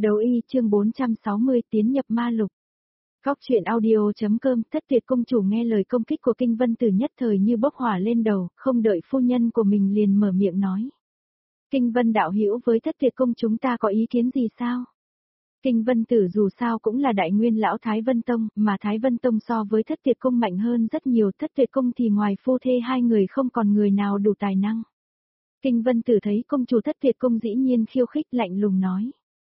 Đấu y chương 460 tiến nhập ma lục. Góc chuyện audio.com. Thất Tuyệt công chủ nghe lời công kích của Kinh Vân Tử nhất thời như bốc hỏa lên đầu, không đợi phu nhân của mình liền mở miệng nói. Kinh Vân đạo hữu, với Thất Tuyệt công chúng ta có ý kiến gì sao? Kinh Vân Tử dù sao cũng là đại nguyên lão Thái Vân Tông, mà Thái Vân Tông so với Thất Tuyệt công mạnh hơn rất nhiều. Thất Tuyệt công thì ngoài phu thê hai người không còn người nào đủ tài năng. Kinh Vân Tử thấy công chủ Thất Tuyệt công dĩ nhiên khiêu khích, lạnh lùng nói.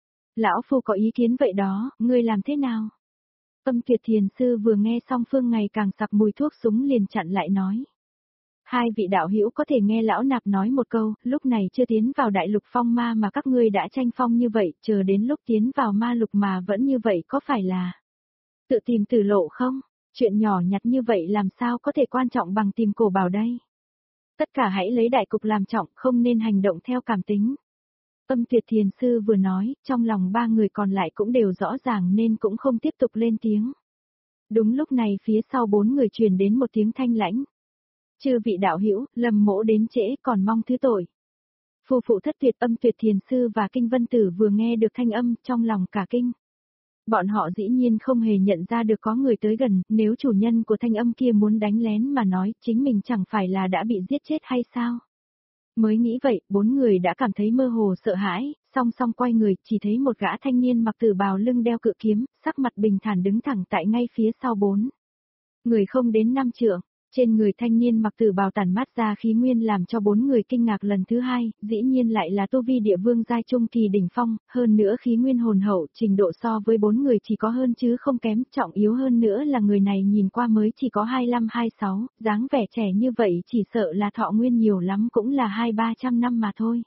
Lão phu có ý kiến vậy đó, ngươi làm thế nào? Âm Tuyệt Thiền Sư vừa nghe xong phương ngày càng sặc mùi thuốc súng liền chặn lại nói. Hai vị đạo hữu có thể nghe lão nạp nói một câu, lúc này chưa tiến vào đại lục phong ma mà các ngươi đã tranh phong như vậy, chờ đến lúc tiến vào ma lục mà vẫn như vậy có phải là tự tìm tử lộ không? Chuyện nhỏ nhặt như vậy làm sao có thể quan trọng bằng tìm cổ bảo đây? Tất cả hãy lấy đại cục làm trọng, không nên hành động theo cảm tính. Âm Tuyệt Thiền Sư vừa nói, trong lòng ba người còn lại cũng đều rõ ràng nên cũng không tiếp tục lên tiếng. Đúng lúc này phía sau bốn người truyền đến một tiếng thanh lãnh. Chư vị đạo hữu, Lâm mỗ đến trễ còn mong thứ tội. Phu phụ Thất Tuyệt, Âm Tuyệt Thiền Sư và Kinh Vân Tử vừa nghe được thanh âm, trong lòng cả kinh. Bọn họ dĩ nhiên không hề nhận ra được có người tới gần, nếu chủ nhân của thanh âm kia muốn đánh lén mà nói, chính mình chẳng phải là đã bị giết chết hay sao? Mới nghĩ vậy, bốn người đã cảm thấy mơ hồ sợ hãi, song song quay người, chỉ thấy một gã thanh niên mặc tử bào lưng đeo cự kiếm, sắc mặt bình thản đứng thẳng tại ngay phía sau bốn người không đến 5 trượng. Trên người thanh niên mặc tử bào tản mát ra khí nguyên làm cho bốn người kinh ngạc lần thứ hai, dĩ nhiên lại là tu vi địa vương giai trung kỳ đỉnh phong, hơn nữa khí nguyên hồn hậu, trình độ so với bốn người chỉ có hơn chứ không kém, trọng yếu hơn nữa là người này nhìn qua mới chỉ có 25-26, dáng vẻ trẻ như vậy chỉ sợ là thọ nguyên nhiều lắm cũng là 200-300 năm mà thôi.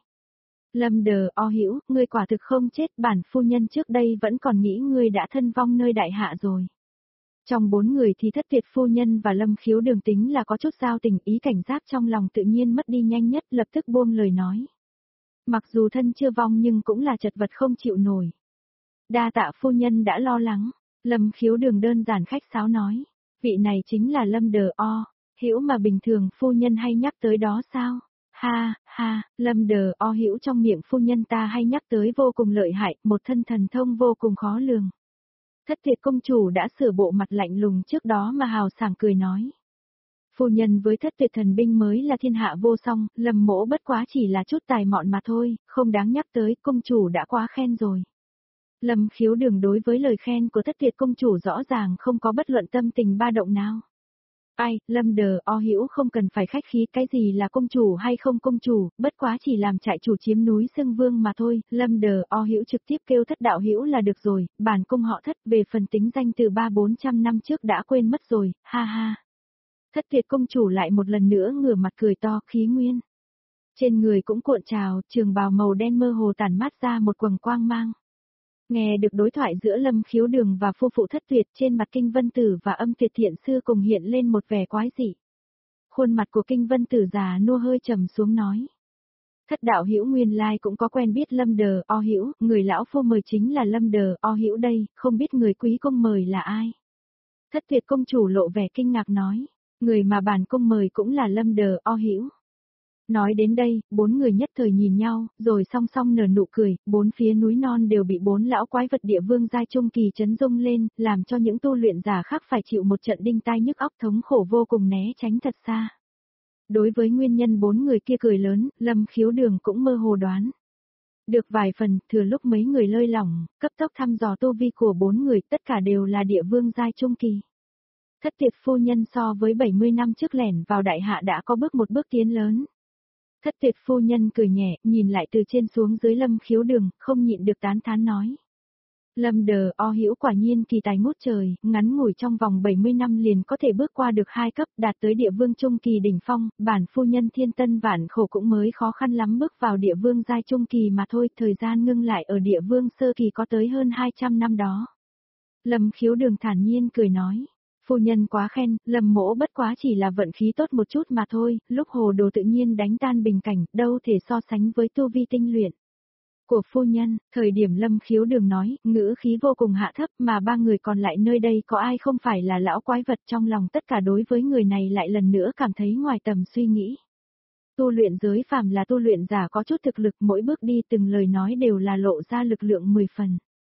Lâm Đờ O hữu, ngươi quả thực không chết, bản phu nhân trước đây vẫn còn nghĩ ngươi đã thân vong nơi đại hạ rồi. Trong bốn người thì Thất Tuyệt phu nhân và Lâm Khiếu Đường tính là có chút giao tình, ý cảnh giác trong lòng tự nhiên mất đi nhanh nhất, lập tức buông lời nói. Mặc dù thân chưa vong nhưng cũng là chật vật không chịu nổi. Đa tạ phu nhân đã lo lắng, Lâm Khiếu Đường đơn giản khách sáo nói. Vị này chính là Lâm Đờ O, hữu mà bình thường phu nhân hay nhắc tới đó sao? Ha, ha, Lâm Đờ O hữu trong miệng phu nhân ta hay nhắc tới vô cùng lợi hại, một thân thần thông vô cùng khó lường. Thất Tuyệt công chủ đã sửa bộ mặt lạnh lùng trước đó mà hào sảng cười nói. Phu nhân với Thất Tuyệt thần binh mới là thiên hạ vô song, Lâm mỗ bất quá chỉ là chút tài mọn mà thôi, không đáng nhắc tới, công chủ đã quá khen rồi. Lâm Khiếu Đường đối với lời khen của Thất Tuyệt công chủ rõ ràng không có bất luận tâm tình ba động nào. Ai, Lâm Đờ O hữu không cần phải khách khí, cái gì là công chủ hay không công chủ, bất quá chỉ làm trại chủ chiếm núi Sương Vương mà thôi. Lâm Đờ O hữu trực tiếp kêu Thất đạo hữu là được rồi, bản cung họ Thất, về phần tính danh từ 300-400 năm trước đã quên mất rồi, ha ha. Thất Tuyệt công chủ lại một lần nữa ngửa mặt cười to, khí nguyên. Trên người cũng cuộn trào, trường bào màu đen mơ hồ tản mát ra một quầng quang mang. Nghe được đối thoại giữa Lâm Khiếu Đường và phu phụ Thất Tuyệt, trên mặt Kinh Vân Tử và Âm Tuyệt Thiện Sư cùng hiện lên một vẻ quái dị. Khuôn mặt của Kinh Vân Tử già nua hơi trầm xuống nói. Thất đạo hữu nguyên lai cũng có quen biết Lâm Đờ O hữu, người lão phu mời chính là Lâm Đờ O hữu đây, không biết người quý công mời là ai? Thất Tuyệt công chủ lộ vẻ kinh ngạc nói, người mà bản công mời cũng là Lâm Đờ O hữu. Nói đến đây, bốn người nhất thời nhìn nhau, rồi song song nở nụ cười, bốn phía núi non đều bị bốn lão quái vật địa vương giai trung kỳ chấn rung lên, làm cho những tu luyện giả khác phải chịu một trận đinh tai nhức óc thống khổ vô cùng né tránh thật xa. Đối với nguyên nhân bốn người kia cười lớn, Lâm Khiếu Đường cũng mơ hồ đoán. Được vài phần, thừa lúc mấy người lơi lỏng, cấp tốc thăm dò tu vi của bốn người, tất cả đều là địa vương giai trung kỳ. Thất Tuyệt phu nhân so với 70 năm trước lẻn vào đại hạ đã có một bước tiến lớn. Thất Tuyệt phu nhân cười nhẹ, nhìn lại từ trên xuống dưới Lâm Khiếu Đường, không nhịn được tán thán nói. Lâm Đờ O hữu quả nhiên kỳ tài ngút trời, ngắn ngủi trong vòng 70 năm liền có thể bước qua được 2 cấp, đạt tới địa vương trung kỳ đỉnh phong, bản phu nhân thiên tân vạn khổ cũng mới khó khăn lắm bước vào địa vương giai trung kỳ mà thôi, thời gian ngưng lại ở địa vương sơ kỳ có tới hơn 200 năm đó. Lâm Khiếu Đường thản nhiên cười nói. Phu nhân quá khen, Lâm mỗ bất quá chỉ là vận khí tốt một chút mà thôi, lúc hồ đồ tự nhiên đánh tan bình cảnh, đâu thể so sánh với tu vi tinh luyện của phu nhân. Thời điểm Lâm Khiếu Đường nói, ngữ khí vô cùng hạ thấp, mà ba người còn lại nơi đây có ai không phải là lão quái vật, trong lòng tất cả đối với người này lại lần nữa cảm thấy ngoài tầm suy nghĩ. Tu luyện giới phàm là tu luyện giả có chút thực lực, mỗi bước đi từng lời nói đều là lộ ra lực lượng 10 phần.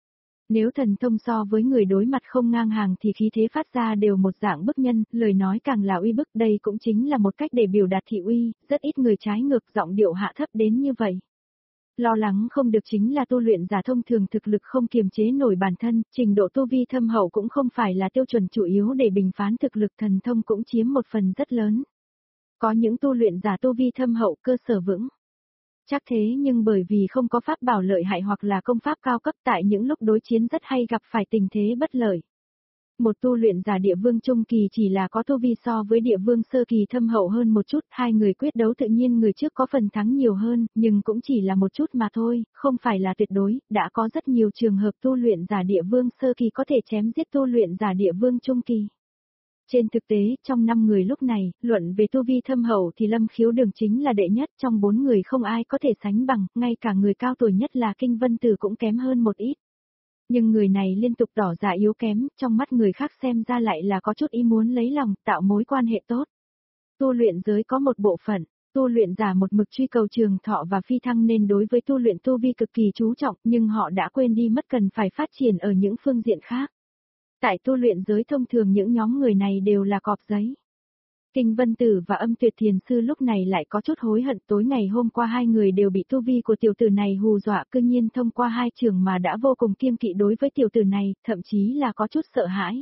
Nếu thần thông so với người đối mặt không ngang hàng thì khí thế phát ra đều một dạng bức nhân, lời nói càng là uy bức, đây cũng chính là một cách để biểu đạt thị uy, rất ít người trái ngược giọng điệu hạ thấp đến như vậy. Lo lắng không được chính là tu luyện giả thông thường thực lực không kiềm chế nổi bản thân, trình độ tu vi thâm hậu cũng không phải là tiêu chuẩn chủ yếu để bình phán thực lực, thần thông cũng chiếm một phần rất lớn. Có những tu luyện giả tu vi thâm hậu cơ sở vững. Chắc thế nhưng bởi vì không có pháp bảo lợi hại hoặc là công pháp cao cấp, tại những lúc đối chiến rất hay gặp phải tình thế bất lợi. Một tu luyện giả địa vương trung kỳ chỉ là có tu vi so với địa vương sơ kỳ thâm hậu hơn một chút, hai người quyết đấu tự nhiên người trước có phần thắng nhiều hơn, nhưng cũng chỉ là một chút mà thôi, không phải là tuyệt đối, đã có rất nhiều trường hợp tu luyện giả địa vương sơ kỳ có thể chém giết tu luyện giả địa vương trung kỳ. Trên thực tế, trong 5 người lúc này, luận về tu vi thâm hậu thì Lâm Khiếu Đường chính là đệ nhất, trong 4 người không ai có thể sánh bằng, ngay cả người cao tuổi nhất là Kinh Vân Tử cũng kém hơn một ít. Nhưng người này liên tục tỏ ra yếu kém, trong mắt người khác xem ra lại là có chút ý muốn lấy lòng, tạo mối quan hệ tốt. Tu luyện giới có một bộ phận, tu luyện giả một mực truy cầu trường thọ và phi thăng nên đối với tu luyện tu vi cực kỳ chú trọng, nhưng họ đã quên đi mất cần phải phát triển ở những phương diện khác. Tại tu luyện giới thông thường những nhóm người này đều là cọp giấy. Kinh Vân Tử và Âm Tuyệt Thiền Sư lúc này lại có chút hối hận, tối ngày hôm qua hai người đều bị tu vi của tiểu tử này hù dọa, cư nhiên thông qua hai trường mà đã vô cùng kiêng kỵ đối với tiểu tử này, thậm chí là có chút sợ hãi.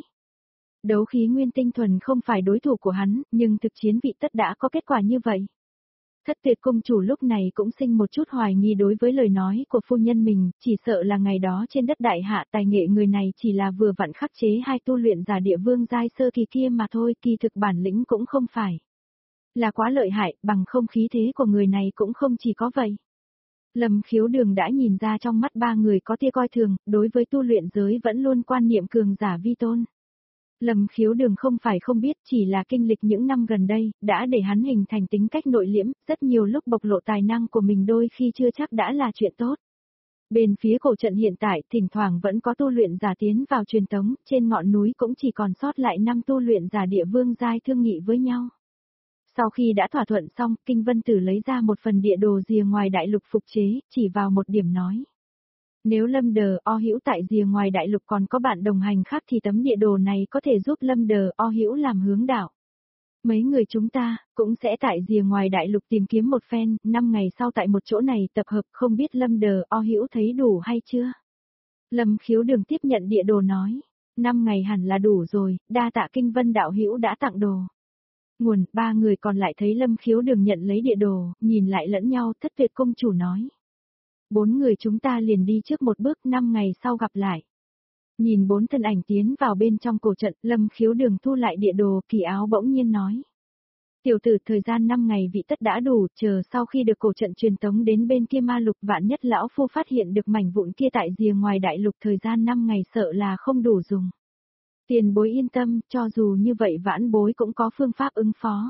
Đấu khí nguyên tinh thuần không phải đối thủ của hắn, nhưng thực chiến vị tất đã có kết quả như vậy. Thất Tuyệt Cung chủ lúc này cũng sinh một chút hoài nghi đối với lời nói của phu nhân mình, chỉ sợ là ngày đó trên đất đại hạ tài nghệ người này chỉ là vừa vặn khắc chế hai tu luyện giả địa vương giai sơ kỳ kia mà thôi, kỳ thực bản lĩnh cũng không phải là quá lợi hại, bằng không khí thế của người này cũng không chỉ có vậy. Lâm Khiếu Đường đã nhìn ra trong mắt ba người có tia coi thường, đối với tu luyện giới vẫn luôn quan niệm cường giả vi tôn. Lâm Khiếu Đường không phải không biết, chỉ là kinh lịch những năm gần đây, đã để hắn hình thành tính cách nội liễm, rất nhiều lúc bộc lộ tài năng của mình đôi khi chưa chắc đã là chuyện tốt. Bên phía cổ trận hiện tại, thỉnh thoảng vẫn có tu luyện giả tiến vào truyền tống, trên ngọn núi cũng chỉ còn sót lại 5 tu luyện giả địa vương giai thương nghị với nhau. Sau khi đã thỏa thuận xong, Kinh Vân Tử lấy ra một phần địa đồ rìa ngoài đại lục phục chế, chỉ vào một điểm nói. Nếu Lâm Đờ O Hữu tại rìa ngoài đại lục còn có bạn đồng hành khác thì tấm địa đồ này có thể giúp Lâm Đờ O Hữu làm hướng đạo. Mấy người chúng ta cũng sẽ tại rìa ngoài đại lục tìm kiếm một phen, 5 ngày sau tại một chỗ này tập hợp, không biết Lâm Đờ O Hữu thấy đủ hay chưa? Lâm Khiếu Đường tiếp nhận địa đồ nói, 5 ngày hẳn là đủ rồi, đa tạ Kinh Vân đạo hữu đã tặng đồ. Nguồn, ba người còn lại thấy Lâm Khiếu Đường nhận lấy địa đồ, nhìn lại lẫn nhau, Thất Tuyệt Cung chủ nói. 4 người chúng ta liền đi trước một bước, 5 ngày sau gặp lại. Nhìn 4 thân ảnh tiến vào bên trong cổ trận, Lâm Khiếu Đường thu lại địa đồ, Kỳ Áo bỗng nhiên nói. Tiểu tử, thời gian 5 ngày vị tất đã đủ, chờ sau khi được cổ trận truyền tống đến bên kia ma lục, vạn nhất lão phu phát hiện được mảnh vụn kia tại rìa ngoài đại lục, thời gian 5 ngày sợ là không đủ dùng. Tiền bối yên tâm, cho dù như vậy vãn bối cũng có phương pháp ứng phó.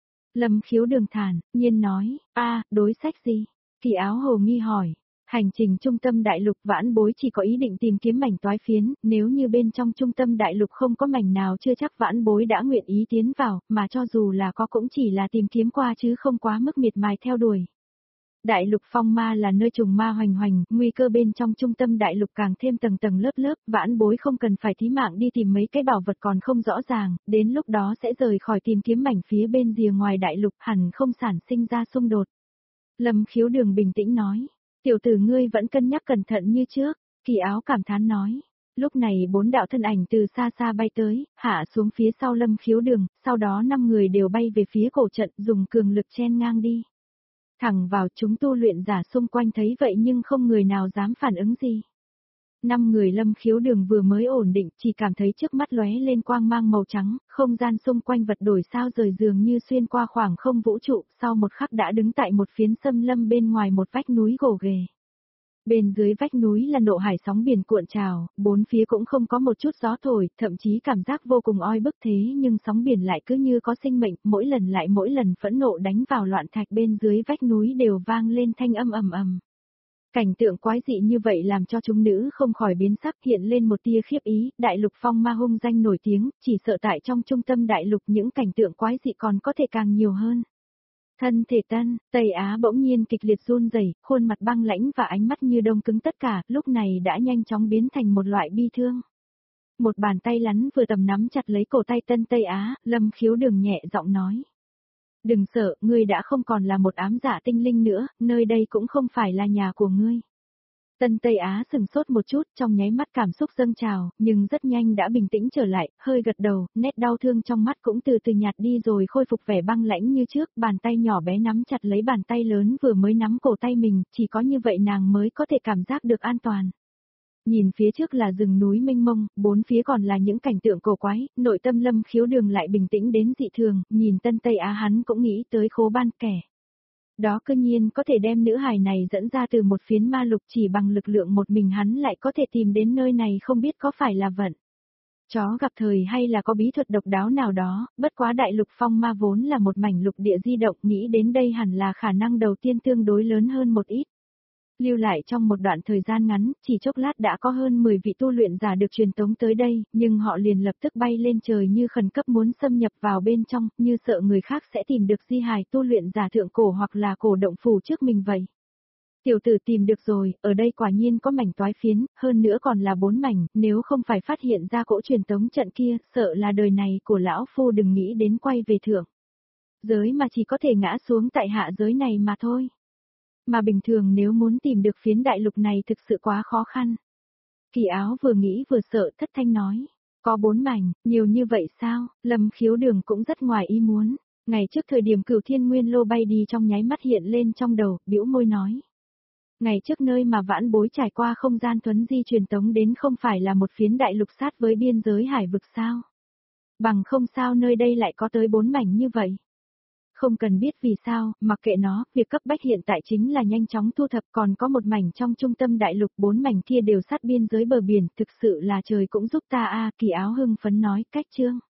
Lâm Khiếu Đường thản nhiên nói, đối sách gì? Kỳ Áo hồ nghi hỏi. Hành trình trung tâm đại lục vãn bối chỉ có ý định tìm kiếm mảnh toái phiến, nếu như bên trong trung tâm đại lục không có mảnh nào chưa chắc vãn bối đã nguyện ý tiến vào, mà cho dù là có cũng chỉ là tìm kiếm qua chứ không quá mức miệt mài theo đuổi. Đại lục phong ma là nơi trùng ma hoành hoành, nguy cơ bên trong trung tâm đại lục càng thêm tầng tầng lớp lớp, vãn bối không cần phải thí mạng đi tìm mấy cái bảo vật còn không rõ ràng, đến lúc đó sẽ rời khỏi tìm kiếm mảnh phía bên rìa ngoài đại lục hẳn không sản sinh ra xung đột. Lâm Khiếu Đường bình tĩnh nói. Tiểu tử ngươi vẫn cân nhắc cẩn thận như trước, Kỳ Áo cảm thán nói. Lúc này 4 đạo thân ảnh từ xa xa bay tới, hạ xuống phía sau Lâm Khiếu Đường, sau đó 5 người đều bay về phía cổ trận dùng cường lực chen ngang đi. Thẳng vào chúng tu luyện giả xung quanh thấy vậy nhưng không người nào dám phản ứng gì. 5 người Lâm Khiếu Đường vừa mới ổn định chỉ cảm thấy trước mắt lóe lên quang mang màu trắng, không gian xung quanh vật đổi sao rời dường như xuyên qua khoảng không vũ trụ, sau một khắc đã đứng tại một phiến xâm lâm bên ngoài một vách núi gồ ghề. Bên dưới vách núi là nộ hải sóng biển cuộn trào, bốn phía cũng không có một chút gió thổi, thậm chí cảm giác vô cùng oi bức thế nhưng sóng biển lại cứ như có sinh mệnh, mỗi lần phẫn nộ đánh vào loạn thạch bên dưới vách núi đều vang lên thanh âm ầm ầm. Cảnh tượng quái dị như vậy làm cho chúng nữ không khỏi biến sắc hiện lên một tia khiếp ý, đại lục phong ma hung danh nổi tiếng, chỉ sợ tại trong trung tâm đại lục những cảnh tượng quái dị còn có thể càng nhiều hơn. Thân thể Tây Á bỗng nhiên kịch liệt run rẩy, khuôn mặt băng lãnh và ánh mắt như đông cứng tất cả, lúc này đã nhanh chóng biến thành một loại bi thương. Một bàn tay lắn vừa tầm nắm chặt lấy cổ tay Tây Á, Lâm Khiếu Đừng nhẹ giọng nói. Đừng sợ, ngươi đã không còn là một ám dạ tinh linh nữa, nơi đây cũng không phải là nhà của ngươi. Tây Á sừng sốt một chút, trong nháy mắt cảm xúc dâng trào, nhưng rất nhanh đã bình tĩnh trở lại, hơi gật đầu, nét đau thương trong mắt cũng từ từ nhạt đi rồi khôi phục vẻ băng lãnh như trước, bàn tay nhỏ bé nắm chặt lấy bàn tay lớn vừa mới nắm cổ tay mình, chỉ có như vậy nàng mới có thể cảm giác được an toàn. Nhìn phía trước là rừng núi mênh mông, bốn phía còn là những cảnh tượng cổ quái, nội tâm Lâm Khiếu Đường lại bình tĩnh đến dị thường, nhìn Tây Á hắn cũng nghĩ tới Khố Ban kẻ. Đó cơ nhiên có thể đem nữ hài này dẫn ra từ một phiến ma lục, chỉ bằng lực lượng một mình hắn lại có thể tìm đến nơi này, không biết có phải là vận. Chó gặp thời hay là có bí thuật độc đáo nào đó, bất quá đại lục phong ma vốn là một mảnh lục địa di động, nghĩ đến đây hẳn là khả năng đầu tiên tương đối lớn hơn một ít. Lưu lại trong một đoạn thời gian ngắn, chỉ chốc lát đã có hơn 10 vị tu luyện giả được truyền tống tới đây, nhưng họ liền lập tức bay lên trời như khẩn cấp muốn xâm nhập vào bên trong, như sợ người khác sẽ tìm được di hài tu luyện giả thượng cổ hoặc là cổ động phủ trước mình vậy. Tiểu tử tìm được rồi, ở đây quả nhiên có mảnh toái phiến, hơn nữa còn là 4 mảnh, nếu không phải phát hiện ra cỗ truyền tống trận kia, sợ là đời này của lão phu đừng nghĩ đến quay về thượng giới mà chỉ có thể ngã xuống tại hạ giới này mà thôi. Mà bình thường nếu muốn tìm được phiến đại lục này thực sự quá khó khăn. Kỳ Áo vừa nghĩ vừa sợ thất thanh nói. Có 4 mảnh, nhiều như vậy sao? Lâm Khiếu Đường cũng rất ngoài ý muốn. Ngày trước thời điểm Cửu Thiên Nguyên Lô bay đi trong nháy mắt hiện lên trong đầu, bĩu môi nói. Ngày trước nơi mà vãn bối trải qua không gian thuấn di truyền tống đến không phải là một phiến đại lục sát với biên giới hải vực sao? Bằng không sao nơi đây lại có tới 4 mảnh như vậy. Không cần biết vì sao, mặc kệ nó, việc cấp bách hiện tại chính là nhanh chóng thu thập, còn có một mảnh trong trung tâm đại lục, 4 mảnh kia đều sát biên giới bờ biển, thực sự là trời cũng giúp ta a. Kỳ Áo hưng phấn nói, cách chương.